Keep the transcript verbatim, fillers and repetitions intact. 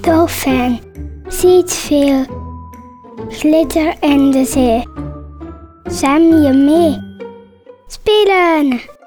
dolfijn ziet veel glitter in de zee. Zwem je mee? Spelen!